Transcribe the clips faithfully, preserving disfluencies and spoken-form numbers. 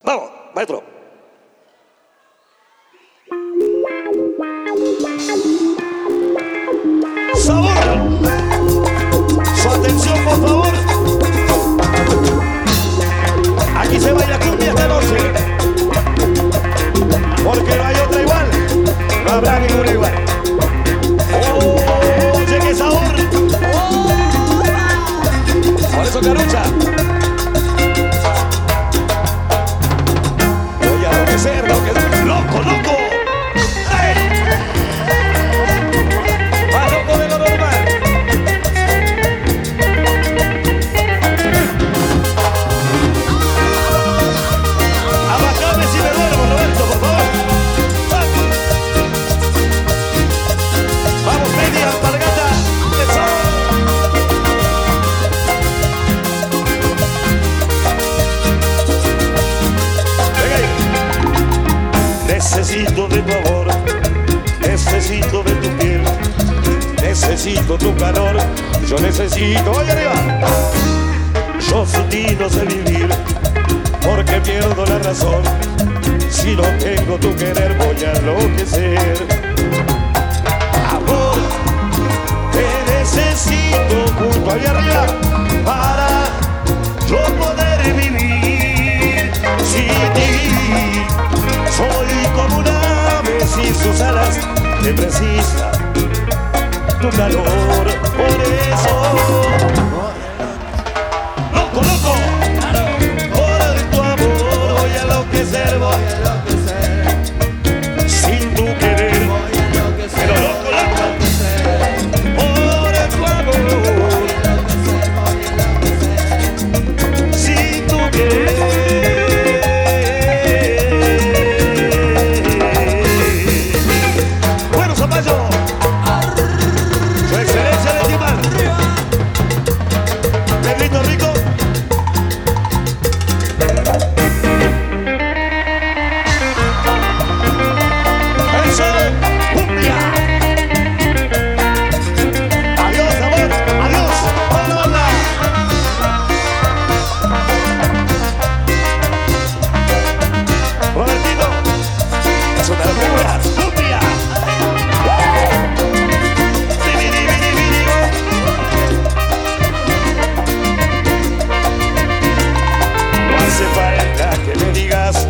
Vamos, maestro. Sabor. Su atención, por favor. Aquí se baila cumbia esta noche. Porque no hay otra igual. No habrá ninguna igual. Oye, qué sabor. Por eso, Carucha. Voy a enloquecer, enloquecer. Loco, loco. ¡Ay! Más loco de lo normal. Abacame si me duermo, Roberto, por favor. Vamos, media alpargata. Eso. Venga ahí. Necesito de tu amor, necesito de tu piel, necesito tu calor, yo necesito. ¡Oye, arriba! Yo sin ti no sé vivir, porque pierdo la razón. Si no tengo tu querer voy a enloquecer. Amor, te necesito junto allá arriba para yo poder vivir sin ti. Soy como un ave sin sus alas que precisa tu calor. Por eso, loco, loco, por tu amor voy a enloquecer, voy a enloquecer. Sin tu querer, voy a enloquecer. Pero loco, loco, por tu amor voy a enloquecer, voy a enloquecer. Sin tu querer. Bueno, Zapallo, su excelencia de Timar. Pedrito Rico. Eso, cumbia. Adiós, amor, adiós, hola, hola. Robertito, es una locura, cumbia. Vini, vini, vini. No hace falta que me digas,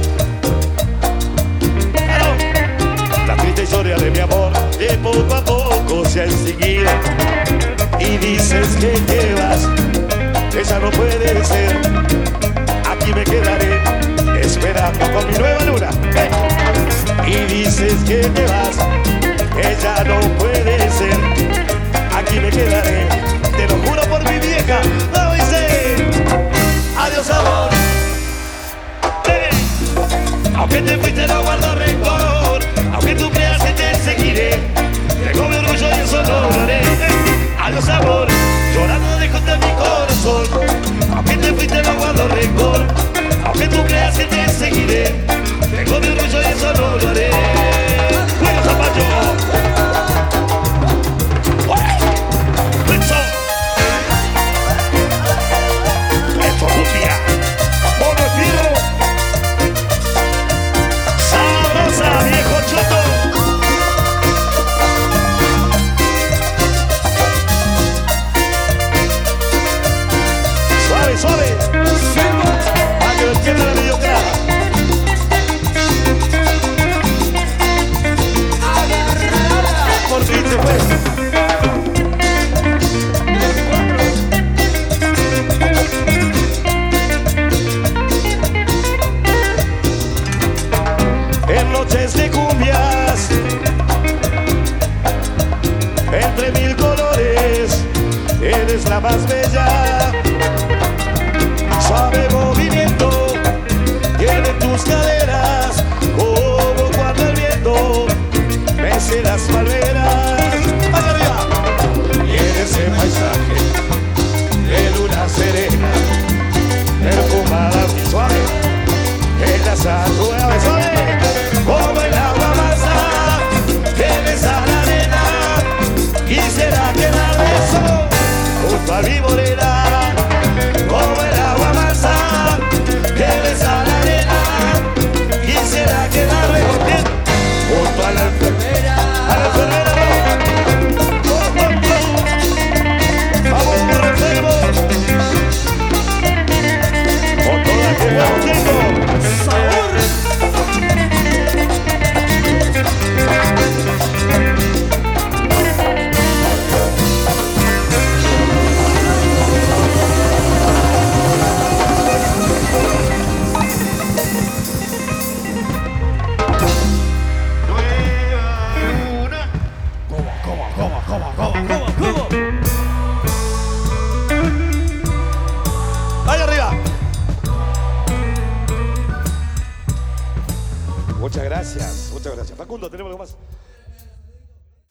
claro, la triste historia de mi amor, de poco a poco se ha enseguido. Y dices que te vas, esa no puede ser. Aquí me quedaré esperando con mi nueva luna. ¡Eh! Y dices que te vas, ella no puede ser. Aquí me quedaré, te lo juro por mi vieja. No dice, adiós amor. ¡Eh! Aunque te fuiste no guardo rencor, aunque tú creas que te seguiré, tengo mi orgullo y eso no lo haré. ¡Eh! Adiós amor, llorando dejaste mi corazón, aunque te fuiste no guardo rencor, aunque tú creas que te seguiré, tengo mi orgullo y eso no lo haré. ¡Bueno, Zapallo! ¡Eso! ¡Eso, cumbia! ¡Mono Espiro! ¡Sabrosa, viejo choto! Suave, suave. Para que lo entienda la mediocridad. Por fin se fue. En noches de cumbias, entre mil colores, eres la más bella. Suave movimiento tiene tus caderas, como cuando el viento mece las palmeras. ¡Allá arriba! Y en ese paisaje de luna serena, perfumada y suave, en la sangre suave, como el agua mansa que besa la arena. Quisiera quedar beso junto a mi morena. Muchas gracias. Facundo, ¿tenemos algo más?